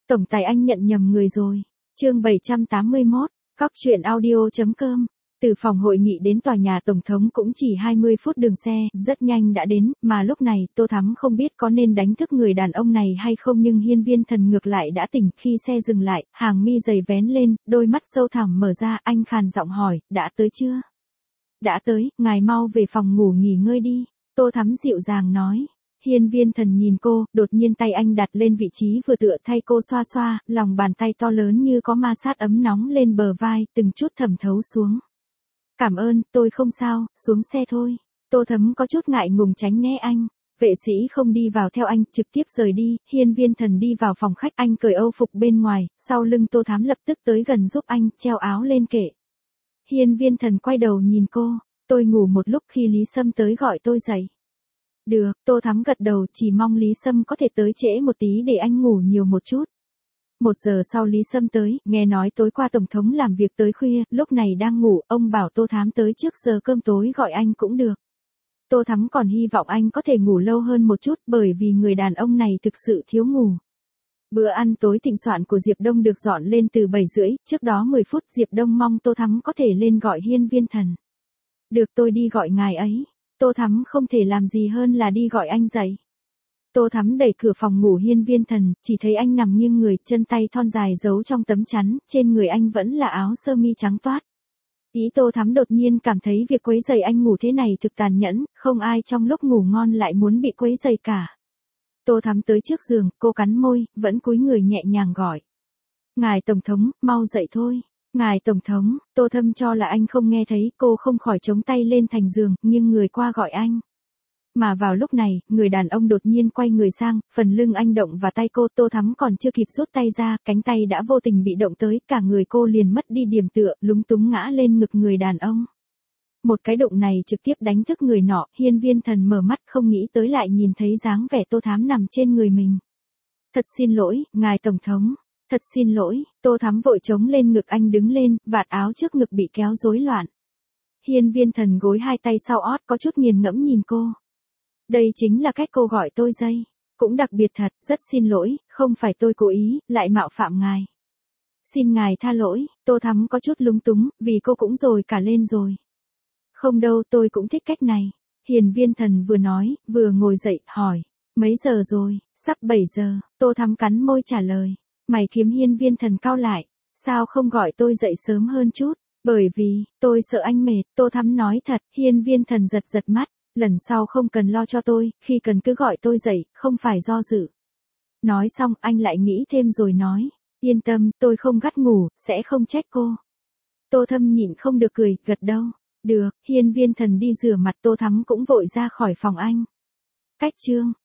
Tổng tài anh nhận nhầm người rồi. Chương 781, Cóc truyện audio.com. Từ phòng hội nghị đến tòa nhà Tổng thống cũng chỉ 20 phút đường xe, rất nhanh đã đến, mà lúc này Tô Thắm không biết có nên đánh thức người đàn ông này hay không, nhưng Hiên Viên Thần ngược lại đã tỉnh. Khi xe dừng lại, hàng mi dày vén lên, đôi mắt sâu thẳm mở ra, anh khàn giọng hỏi, đã tới chưa? Đã tới, ngài mau về phòng ngủ nghỉ ngơi đi. Tô Thắm dịu dàng nói. Hiên Viên Thần nhìn cô, đột nhiên tay anh đặt lên vị trí vừa tựa thay cô xoa xoa, lòng bàn tay to lớn như có ma sát ấm nóng lên bờ vai, từng chút thẩm thấu xuống. Cảm ơn, tôi không sao, xuống xe thôi. Tô Thắm có chút ngại ngùng tránh né anh. Vệ sĩ không đi vào theo anh, trực tiếp rời đi. Hiên Viên Thần đi vào phòng khách, anh cởi âu phục bên ngoài, sau lưng Tô Thắm lập tức tới gần giúp anh, treo áo lên kệ. Hiên Viên Thần quay đầu nhìn cô, tôi ngủ một lúc khi Lý Sâm tới gọi tôi dậy. Được, Tô Thắm gật đầu, chỉ mong Lý Sâm có thể tới trễ một tí để anh ngủ nhiều một chút. 1 giờ sau Lý Sâm tới, nghe nói tối qua Tổng thống làm việc tới khuya, lúc này đang ngủ, ông bảo Tô Thắm tới trước giờ cơm tối gọi anh cũng được. Tô Thắm còn hy vọng anh có thể ngủ lâu hơn một chút, bởi vì người đàn ông này thực sự thiếu ngủ. Bữa ăn tối thịnh soạn của Diệp Đông được dọn lên từ 7:30, trước đó 10 phút Diệp Đông mong Tô Thắm có thể lên gọi Hiên Viên Thần. Được, tôi đi gọi ngài ấy. Tô Thắm không thể làm gì hơn là đi gọi anh dậy. Tô Thắm đẩy cửa phòng ngủ Hiên Viên Thần, chỉ thấy anh nằm nghiêng người, chân tay thon dài giấu trong tấm chắn, trên người anh vẫn là áo sơ mi trắng toát. Tô Thắm đột nhiên cảm thấy việc quấy rầy anh ngủ thế này thực tàn nhẫn, không ai trong lúc ngủ ngon lại muốn bị quấy rầy cả. Tô Thắm tới trước giường, cô cắn môi, vẫn cúi người nhẹ nhàng gọi. Ngài Tổng thống, mau dậy thôi. Ngài Tổng thống, Tô Thâm cho là anh không nghe thấy, cô không khỏi chống tay lên thành giường, nghiêng người qua gọi anh. Mà vào lúc này, người đàn ông đột nhiên quay người sang, phần lưng anh động vào tay cô, Tô Thắm còn chưa kịp rút tay ra, cánh tay đã vô tình bị động tới, cả người cô liền mất đi điểm tựa, lúng túng ngã lên ngực người đàn ông. Một cái đụng này trực tiếp đánh thức người nọ, Hiên Viên Thần mở mắt không nghĩ tới lại nhìn thấy dáng vẻ Tô Thắm nằm trên người mình. Thật xin lỗi, ngài Tổng thống. Thật xin lỗi, Tô Thắm vội chống lên ngực anh đứng lên, vạt áo trước ngực bị kéo rối loạn. Hiên Viên Thần gối hai tay sau ót có chút nghiền ngẫm nhìn cô. Đây chính là cách cô gọi tôi dây. Cũng đặc biệt thật, rất xin lỗi, không phải tôi cố ý, lại mạo phạm ngài. Xin ngài tha lỗi, Tô Thắm có chút lúng túng, vì cô cũng rồi cả lên rồi. Không đâu, tôi cũng thích cách này. Hiên Viên Thần vừa nói, vừa ngồi dậy, hỏi. Mấy giờ rồi? Sắp 7 giờ, Tô Thắm cắn môi trả lời. Mày kiếm Hiên Viên Thần cau lại. Sao không gọi tôi dậy sớm hơn chút? Bởi vì, tôi sợ anh mệt, Tô Thắm nói thật. Hiên Viên Thần giật giật mắt. Lần sau không cần lo cho tôi, khi cần cứ gọi tôi dậy, không phải do dự. Nói xong anh lại nghĩ thêm rồi nói. Yên tâm, tôi không gắt ngủ, sẽ không trách cô. Tô Thâm nhịn không được cười, gật đầu. Được, Hiên Viên Thần đi rửa mặt, Tô Thắm cũng vội ra khỏi phòng anh. Cách chương